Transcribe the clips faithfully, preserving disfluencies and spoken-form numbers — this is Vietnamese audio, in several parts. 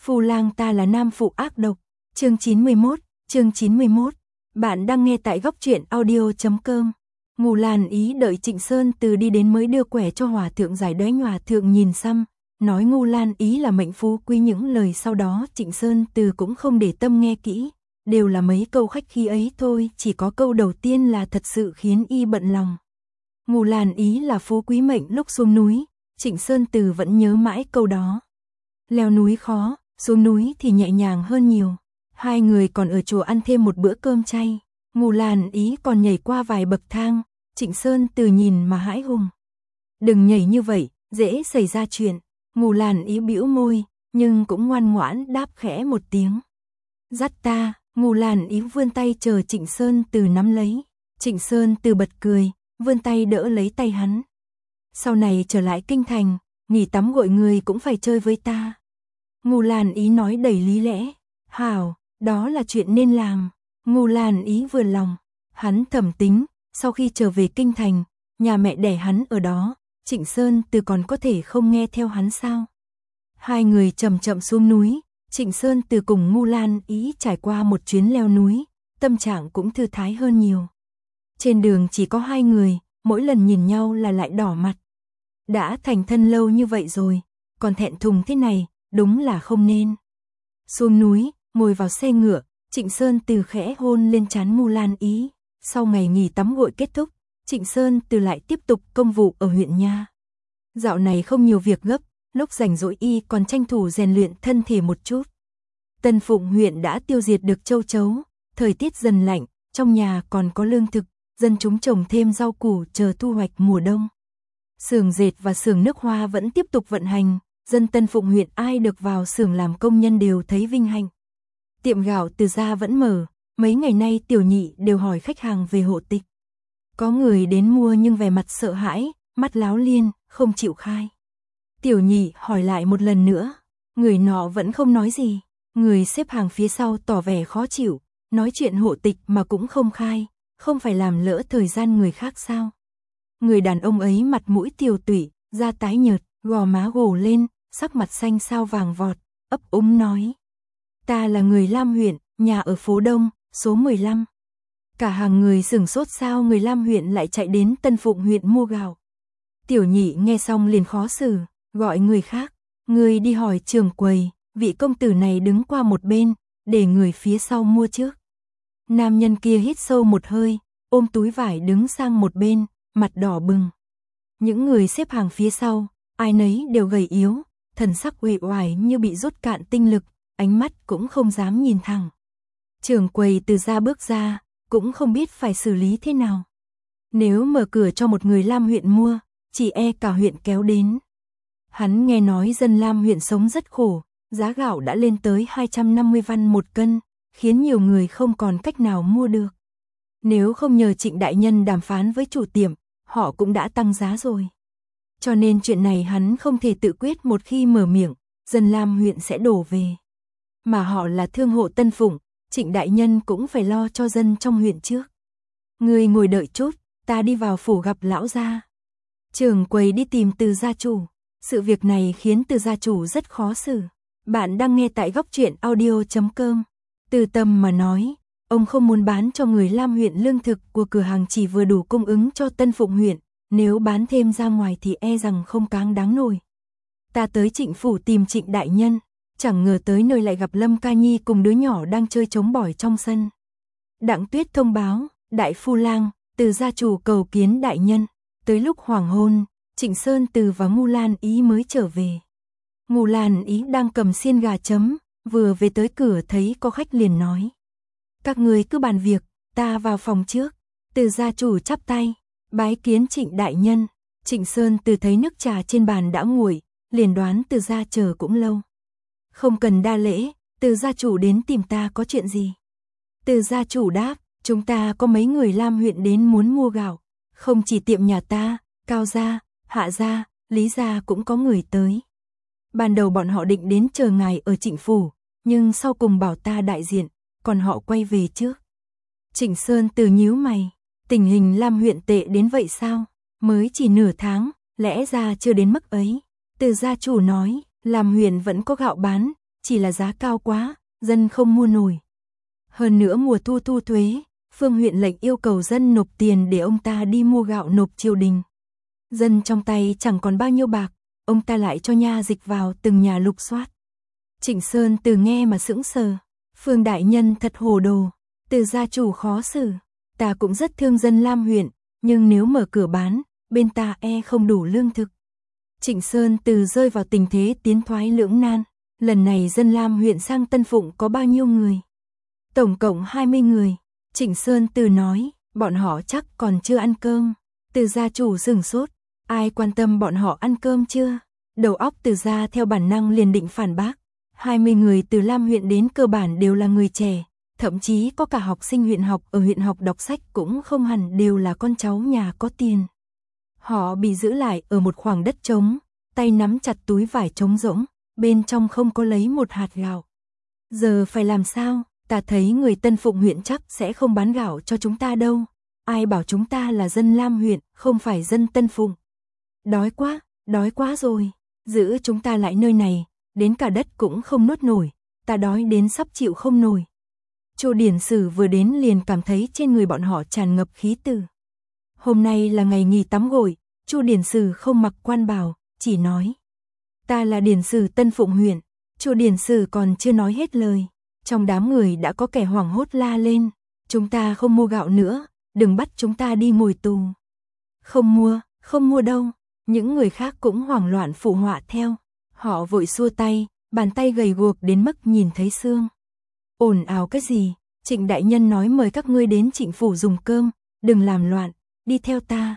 Phu Lang ta là nam phụ ác độc. Chương chín mươi mốt, chương chín mươi mốt. Bạn đang nghe tại góc truyện audio chấm com. Ngù Lan Ý đợi Trịnh Sơn Từ đi đến mới đưa quẻ cho hòa thượng giải đói. Hòa thượng nhìn xăm, nói Ngù Lan Ý là mệnh phú quý. Những lời sau đó Trịnh Sơn Từ cũng không để tâm nghe kỹ, đều là mấy câu khách khí ấy thôi, chỉ có câu đầu tiên là thật sự khiến y bận lòng. Ngù Lan Ý là phú quý mệnh, lúc xuống núi, Trịnh Sơn Từ vẫn nhớ mãi câu đó. Leo núi khó, xuống núi thì nhẹ nhàng hơn nhiều. Hai người còn ở chùa ăn thêm một bữa cơm chay. Ngù Lan Ý còn nhảy qua vài bậc thang, Trịnh Sơn Từ nhìn mà hãi hùng. Đừng nhảy như vậy, dễ xảy ra chuyện. Ngù Lan Ý bĩu môi, nhưng cũng ngoan ngoãn đáp khẽ một tiếng. Dắt ta. Ngù Lan Ý vươn tay chờ Trịnh Sơn Từ nắm lấy. Trịnh Sơn Từ bật cười, vươn tay đỡ lấy tay hắn. Sau này trở lại kinh thành, nghỉ tắm gội người cũng phải chơi với ta. Ngù Lan Ý nói đầy lý lẽ. Hảo, đó là chuyện nên làm. Ngù Lan Ý vừa lòng. Hắn thầm tính, sau khi trở về kinh thành, nhà mẹ đẻ hắn ở đó, Trịnh Sơn Từ còn có thể không nghe theo hắn sao? Hai người chậm chậm xuống núi. Trịnh Sơn Từ cùng Ngù Lan Ý trải qua một chuyến leo núi, tâm trạng cũng thư thái hơn nhiều. Trên đường chỉ có hai người, mỗi lần nhìn nhau là lại đỏ mặt. Đã thành thân lâu như vậy rồi, còn thẹn thùng thế này, đúng là không nên. Xuống núi, ngồi vào xe ngựa, Trịnh Sơn Từ khẽ hôn lên trán Ngù Lan Ý. Sau ngày nghỉ tắm gội kết thúc, Trịnh Sơn Từ lại tiếp tục công vụ ở huyện nha. Dạo này không nhiều việc gấp, lúc rảnh rỗi y còn tranh thủ rèn luyện thân thể một chút. Tân Phụng huyện đã tiêu diệt được châu chấu, thời tiết dần lạnh, trong nhà còn có lương thực, dân chúng trồng thêm rau củ chờ thu hoạch mùa đông. Xưởng dệt và xưởng nước hoa vẫn tiếp tục vận hành, dân Tân Phụng huyện ai được vào xưởng làm công nhân đều thấy vinh hạnh. Tiệm gạo Từ gia vẫn mở, mấy ngày nay Tiểu Nhị đều hỏi khách hàng về hộ tịch. Có người đến mua nhưng vẻ mặt sợ hãi, mắt láo liên, không chịu khai. Tiểu Nhị hỏi lại một lần nữa, người nọ vẫn không nói gì. Người xếp hàng phía sau tỏ vẻ khó chịu, nói chuyện hộ tịch mà cũng không khai, không phải làm lỡ thời gian người khác sao? Người đàn ông ấy mặt mũi tiều tụy, da tái nhợt, gò má gồ lên, sắc mặt xanh xao vàng vọt, ấp úng nói. Ta là người Lam huyện, nhà ở phố Đông, số mười lăm. Cả hàng người sửng sốt, sao người Lam huyện lại chạy đến Tân Phụng huyện mua gạo. Tiểu Nhị nghe xong liền khó xử, gọi người khác, người đi hỏi trưởng quầy, vị công tử này đứng qua một bên, để người phía sau mua trước. Nam nhân kia hít sâu một hơi, ôm túi vải đứng sang một bên, mặt đỏ bừng. Những người xếp hàng phía sau, ai nấy đều gầy yếu, thần sắc uể oải như bị rút cạn tinh lực, ánh mắt cũng không dám nhìn thẳng. Trưởng quầy Từ gia bước ra, cũng không biết phải xử lý thế nào. Nếu mở cửa cho một người Lam huyện mua, chỉ e cả huyện kéo đến. Hắn nghe nói dân Lam huyện sống rất khổ, giá gạo đã lên tới hai trăm năm mươi văn một cân, khiến nhiều người không còn cách nào mua được. Nếu không nhờ Trịnh đại nhân đàm phán với chủ tiệm, họ cũng đã tăng giá rồi. Cho nên chuyện này hắn không thể tự quyết, một khi mở miệng, dân Lam huyện sẽ đổ về. Mà họ là thương hộ Tân Phụng, Trịnh đại nhân cũng phải lo cho dân trong huyện trước. Người ngồi đợi chút, ta đi vào phủ gặp lão gia. Trưởng quầy đi tìm Từ gia chủ. Sự việc này khiến Từ gia chủ rất khó xử. Bạn đang nghe tại góc truyện audio chấm com. Từ tâm mà nói, ông không muốn bán cho người Lam huyện lương thực của cửa hàng chỉ vừa đủ cung ứng cho Tân Phụng huyện, nếu bán thêm ra ngoài thì e rằng không cáng đáng nổi. Ta tới Trịnh phủ tìm Trịnh đại nhân, chẳng ngờ tới nơi lại gặp Lâm Ca Nhi cùng đứa nhỏ đang chơi trống bỏi trong sân. Đặng Tuyết thông báo, đại phu lang, Từ gia chủ cầu kiến đại nhân. Tới lúc hoàng hôn, Trịnh Sơn Từ và Ngù Lan Ý mới trở về. Ngù Lan Ý đang cầm xiên gà chấm, vừa về tới cửa thấy có khách liền nói. Các người cứ bàn việc, ta vào phòng trước. Từ gia chủ chắp tay, bái kiến Trịnh đại nhân. Trịnh Sơn Từ thấy nước trà trên bàn đã nguội, liền đoán Từ gia chờ cũng lâu. Không cần đa lễ, Từ gia chủ đến tìm ta có chuyện gì? Từ gia chủ đáp, chúng ta có mấy người Lam huyện đến muốn mua gạo, không chỉ tiệm nhà ta, Cao gia, Hạ gia, Lý gia cũng có người tới. Ban đầu bọn họ định đến chờ ngài ở Trịnh phủ, nhưng sau cùng bảo ta đại diện, còn họ quay về trước. Trịnh Sơn Từ nhíu mày, tình hình Lam huyện tệ đến vậy sao? Mới chỉ nửa tháng, lẽ ra chưa đến mức ấy. Từ gia chủ nói, Lam huyện vẫn có gạo bán, chỉ là giá cao quá, dân không mua nổi. Hơn nữa mùa thu thu thuế, Phương huyện lệnh yêu cầu dân nộp tiền để ông ta đi mua gạo nộp triều đình. Dân trong tay chẳng còn bao nhiêu bạc, ông ta lại cho nha dịch vào từng nhà lục soát. Trịnh Sơn Từ nghe mà sững sờ, Phương đại nhân thật hồ đồ, Từ gia chủ khó xử, ta cũng rất thương dân Lam huyện, nhưng nếu mở cửa bán, bên ta e không đủ lương thực. Trịnh Sơn Từ rơi vào tình thế tiến thoái lưỡng nan, lần này dân Lam huyện sang Tân Phụng có bao nhiêu người? Tổng cộng hai mươi người. Trịnh Sơn Từ nói, bọn họ chắc còn chưa ăn cơm. Từ gia chủ sửng sốt, ai quan tâm bọn họ ăn cơm chưa? Đầu óc Từ gia theo bản năng liền định phản bác. hai mươi người từ Lam huyện đến cơ bản đều là người trẻ, thậm chí có cả học sinh huyện học ở huyện học đọc sách cũng không hẳn đều là con cháu nhà có tiền. Họ bị giữ lại ở một khoảng đất trống, tay nắm chặt túi vải trống rỗng, bên trong không có lấy một hạt gạo. Giờ phải làm sao? Ta thấy người Tân Phụng huyện chắc sẽ không bán gạo cho chúng ta đâu. Ai bảo chúng ta là dân Lam huyện, không phải dân Tân Phụng. Đói quá, đói quá rồi. Giữ chúng ta lại nơi này, đến cả đất cũng không nuốt nổi. Ta đói đến sắp chịu không nổi. Chu Điển Sử vừa đến liền cảm thấy trên người bọn họ tràn ngập khí từ. Hôm nay là ngày nghỉ tắm gội, Chu Điển Sử không mặc quan bào, chỉ nói: "Ta là Điển Sử Tân Phụng huyện." Chu Điển Sử còn chưa nói hết lời, trong đám người đã có kẻ hoảng hốt la lên: "Chúng ta không mua gạo nữa, đừng bắt chúng ta đi ngồi tù." "Không mua, không mua đâu." Những người khác cũng hoảng loạn phụ họa theo. Họ vội xua tay, bàn tay gầy guộc đến mức nhìn thấy xương. "Ồn ào cái gì? Trịnh đại nhân nói mời các ngươi đến Trịnh phủ dùng cơm, đừng làm loạn, đi theo ta."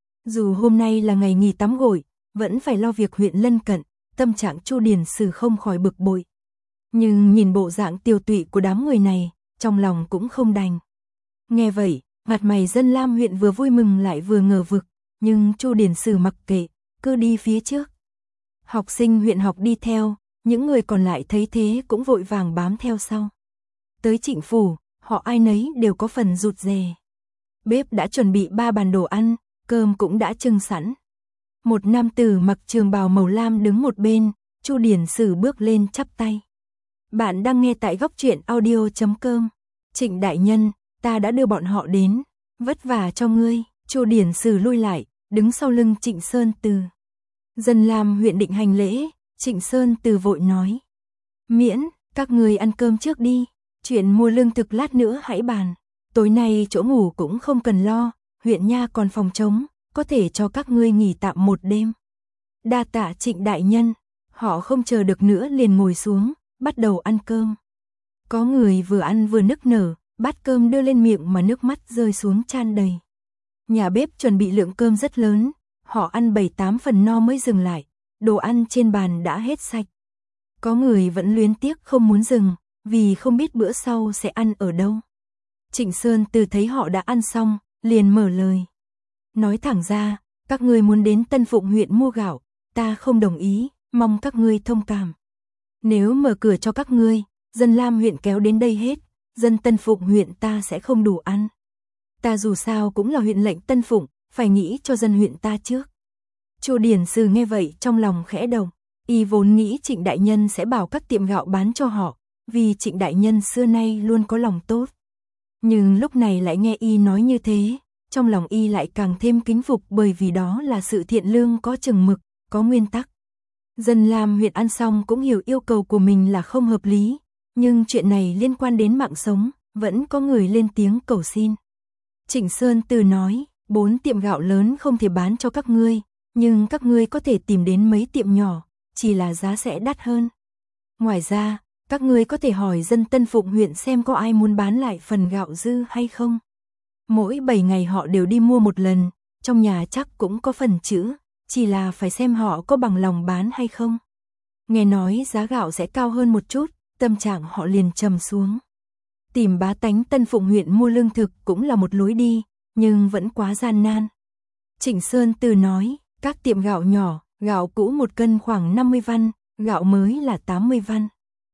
Dù hôm nay là ngày nghỉ tắm gội, vẫn phải lo việc huyện lân cận, tâm trạng Chu Điển Sử không khỏi bực bội. Nhưng nhìn bộ dạng tiêu tụy của đám người này, trong lòng cũng không đành. Nghe vậy, mặt mày dân Lam huyện vừa vui mừng lại vừa ngờ vực, nhưng Chu Điển Sử mặc kệ, cứ đi phía trước. Học sinh huyện học đi theo, những người còn lại thấy thế cũng vội vàng bám theo sau. Tới Trịnh phủ, họ ai nấy đều có phần rụt rè. Bếp đã chuẩn bị ba bàn đồ ăn, cơm cũng đã trưng sẵn. Một nam tử mặc trường bào màu lam đứng một bên, Chu Điển Sử bước lên chắp tay. Bạn đang nghe tại góc truyện audio chấm com. Trịnh đại nhân, ta đã đưa bọn họ đến, vất vả cho ngươi. Chu Điển Sử lui lại, đứng sau lưng Trịnh Sơn Từ. Dân Lam huyện định hành lễ, Trịnh Sơn Từ vội nói: "Miễn, các ngươi ăn cơm trước đi, chuyện mua lương thực lát nữa hãy bàn. Tối nay chỗ ngủ cũng không cần lo, huyện nha còn phòng trống, có thể cho các ngươi nghỉ tạm một đêm." Đa tạ Trịnh đại nhân. Họ không chờ được nữa liền ngồi xuống, bắt đầu ăn cơm. Có người vừa ăn vừa nức nở, bát cơm đưa lên miệng mà nước mắt rơi xuống tràn đầy. Nhà bếp chuẩn bị lượng cơm rất lớn, họ ăn bảy tám phần no mới dừng lại, đồ ăn trên bàn đã hết sạch. Có người vẫn luyến tiếc không muốn dừng, vì không biết bữa sau sẽ ăn ở đâu. Trịnh Sơn Từ thấy họ đã ăn xong, liền mở lời. Nói thẳng ra, các ngươi muốn đến Tân Phụng huyện mua gạo, ta không đồng ý, mong các ngươi thông cảm. Nếu mở cửa cho các ngươi, dân Lam huyện kéo đến đây hết, dân Tân Phụng huyện ta sẽ không đủ ăn. Ta dù sao cũng là huyện lệnh Tân Phụng, phải nghĩ cho dân huyện ta trước. Chu Điển Sử nghe vậy trong lòng khẽ động, y vốn nghĩ Trịnh đại nhân sẽ bảo các tiệm gạo bán cho họ, vì Trịnh đại nhân xưa nay luôn có lòng tốt. Nhưng lúc này lại nghe y nói như thế, trong lòng y lại càng thêm kính phục, bởi vì đó là sự thiện lương có chừng mực, có nguyên tắc. Dân Lam huyện ăn xong cũng hiểu yêu cầu của mình là không hợp lý, nhưng chuyện này liên quan đến mạng sống, vẫn có người lên tiếng cầu xin. Trịnh Sơn Từ nói, bốn tiệm gạo lớn không thể bán cho các ngươi, nhưng các ngươi có thể tìm đến mấy tiệm nhỏ, chỉ là giá sẽ đắt hơn. Ngoài ra, các ngươi có thể hỏi dân Tân Phụng huyện xem có ai muốn bán lại phần gạo dư hay không. Mỗi bảy ngày họ đều đi mua một lần, trong nhà chắc cũng có phần chữ, chỉ là phải xem họ có bằng lòng bán hay không. Nghe nói giá gạo sẽ cao hơn một chút, tâm trạng họ liền trầm xuống. Tìm bá tánh Tân Phụng huyện mua lương thực cũng là một lối đi, nhưng vẫn quá gian nan. Trịnh Sơn Từ nói, các tiệm gạo nhỏ, gạo cũ một cân khoảng năm mươi văn, gạo mới là tám mươi văn.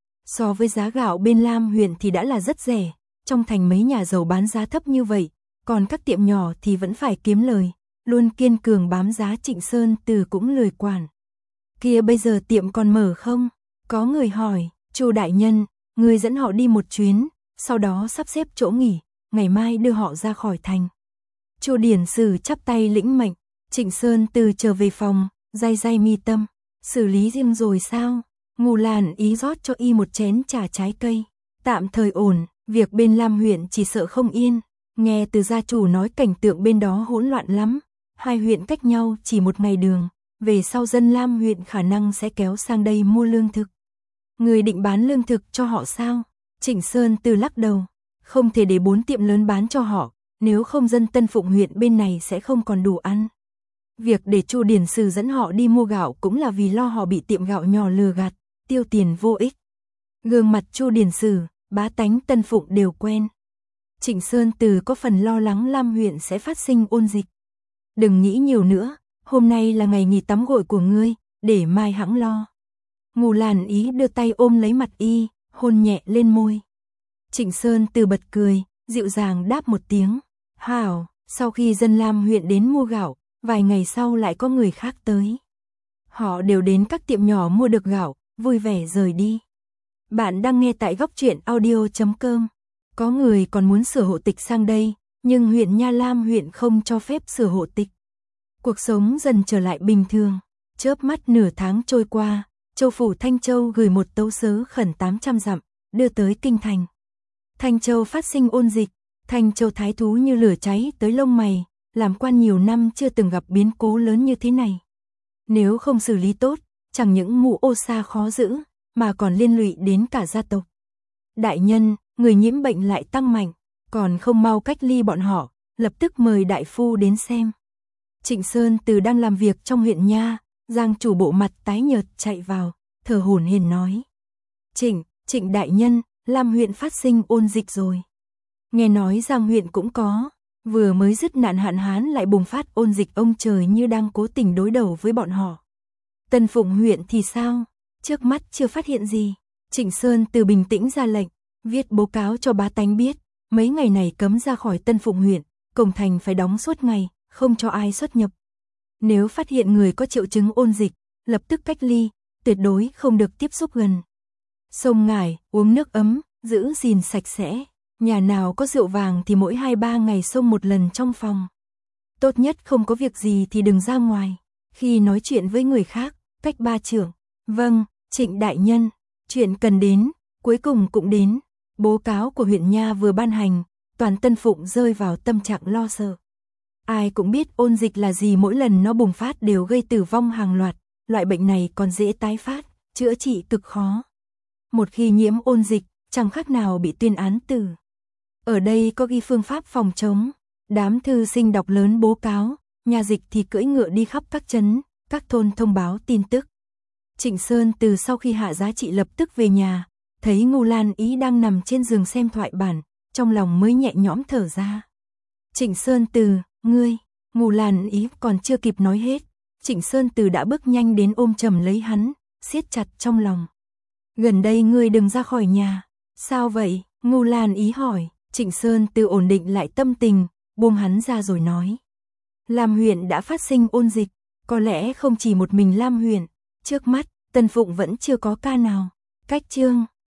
So với giá gạo bên Lam huyện thì đã là rất rẻ, trong thành mấy nhà giàu bán giá thấp như vậy, còn các tiệm nhỏ thì vẫn phải kiếm lời, luôn kiên cường bám giá. Trịnh Sơn Từ cũng lười quản. Kia bây giờ tiệm còn mở không? Có người hỏi. Chu đại nhân, người dẫn họ đi một chuyến, sau đó sắp xếp chỗ nghỉ, ngày mai đưa họ ra khỏi thành. Chu Điển Sử chắp tay lĩnh mệnh. Trịnh Sơn Từ trở về phòng, day day mi tâm. Xử lý riêng rồi sao? Ngô Lan Ý rót cho y một chén trà trái cây. Tạm thời ổn, việc bên Lam huyện chỉ sợ không yên. Nghe từ gia chủ nói cảnh tượng bên đó hỗn loạn lắm. Hai huyện cách nhau chỉ một ngày đường. Về sau dân Lam huyện khả năng sẽ kéo sang đây mua lương thực. Người định bán lương thực cho họ sao? Trịnh Sơn Từ lắc đầu. Không thể để bốn tiệm lớn bán cho họ. Nếu không dân Tân Phụng huyện bên này sẽ không còn đủ ăn. Việc để Chu Điển Sử dẫn họ đi mua gạo cũng là vì lo họ bị tiệm gạo nhỏ lừa gạt, tiêu tiền vô ích. Gương mặt Chu Điển Sử, bá tánh Tân Phụng đều quen. Trịnh Sơn Từ có phần lo lắng Lam huyện sẽ phát sinh ôn dịch. Đừng nghĩ nhiều nữa, hôm nay là ngày nghỉ tắm gội của ngươi, để mai hẵng lo. Ngô Lan Ý đưa tay ôm lấy mặt y, hôn nhẹ lên môi. Trịnh Sơn Từ bật cười, dịu dàng đáp một tiếng. Hảo, sau khi dân Lam huyện đến mua gạo, vài ngày sau lại có người khác tới. Họ đều đến các tiệm nhỏ mua được gạo, vui vẻ rời đi. Bạn đang nghe tại góc truyện audio chấm com. Có người còn muốn sửa hộ tịch sang đây, nhưng huyện Nha Lam huyện không cho phép sửa hộ tịch. Cuộc sống dần trở lại bình thường. Chớp mắt nửa tháng trôi qua, Châu phủ Thanh Châu gửi một tấu sớ khẩn tám trăm dặm, đưa tới kinh thành. Thanh Châu phát sinh ôn dịch, Thanh Châu thái thú như lửa cháy tới lông mày, làm quan nhiều năm chưa từng gặp biến cố lớn như thế này. Nếu không xử lý tốt, chẳng những mụ ô sa khó giữ, mà còn liên lụy đến cả gia tộc. Đại nhân, người nhiễm bệnh lại tăng mạnh, còn không mau cách ly bọn họ, lập tức mời đại phu đến xem. Trịnh Sơn Từ đang làm việc trong huyện Nha, Giang chủ bộ mặt tái nhợt chạy vào, thở hổn hển nói. Trịnh, Trịnh đại nhân, Lam huyện phát sinh ôn dịch rồi. Nghe nói Giang huyện cũng có, vừa mới dứt nạn hạn hán lại bùng phát ôn dịch, ông trời như đang cố tình đối đầu với bọn họ. Tân Phụng huyện thì sao? Trước mắt chưa phát hiện gì. Trịnh Sơn Từ bình tĩnh ra lệnh, viết báo cáo cho bá tánh biết, mấy ngày này cấm ra khỏi Tân Phụng huyện, cổng thành phải đóng suốt ngày, không cho ai xuất nhập. Nếu phát hiện người có triệu chứng ôn dịch, lập tức cách ly, tuyệt đối không được tiếp xúc gần. Sông ngải, uống nước ấm, giữ gìn sạch sẽ. Nhà nào có rượu vàng thì mỗi hai ba ngày xông một lần trong phòng. Tốt nhất không có việc gì thì đừng ra ngoài. Khi nói chuyện với người khác, cách ba trượng. Vâng, Trịnh đại nhân, chuyện cần đến, cuối cùng cũng đến. Báo cáo của huyện Nha vừa ban hành, toàn Tân Phụng rơi vào tâm trạng lo sợ. Ai cũng biết ôn dịch là gì, mỗi lần nó bùng phát đều gây tử vong hàng loạt. Loại bệnh này còn dễ tái phát, chữa trị cực khó. Một khi nhiễm ôn dịch, chẳng khác nào bị tuyên án tử. Ở đây có ghi phương pháp phòng chống. Đám thư sinh đọc lớn báo cáo, nhà dịch thì cưỡi ngựa đi khắp các trấn, các thôn thông báo tin tức. Trịnh Sơn Từ sau khi hạ giá trị lập tức về nhà, thấy Ngô Lan Ý đang nằm trên giường xem thoại bản, trong lòng mới nhẹ nhõm thở ra. Trịnh Sơn Từ, ngươi, Ngô Lan Ý còn chưa kịp nói hết, Trịnh Sơn Từ đã bước nhanh đến ôm chầm lấy hắn, siết chặt trong lòng. Gần đây ngươi đừng ra khỏi nhà. Sao vậy? Ngô Lan Ý hỏi. Trịnh Sơn Từ ổn định lại tâm tình, buông hắn ra rồi nói. Lam huyện đã phát sinh ôn dịch, có lẽ không chỉ một mình Lam huyện, trước mắt, Tân Phụng vẫn chưa có ca nào. Cách chương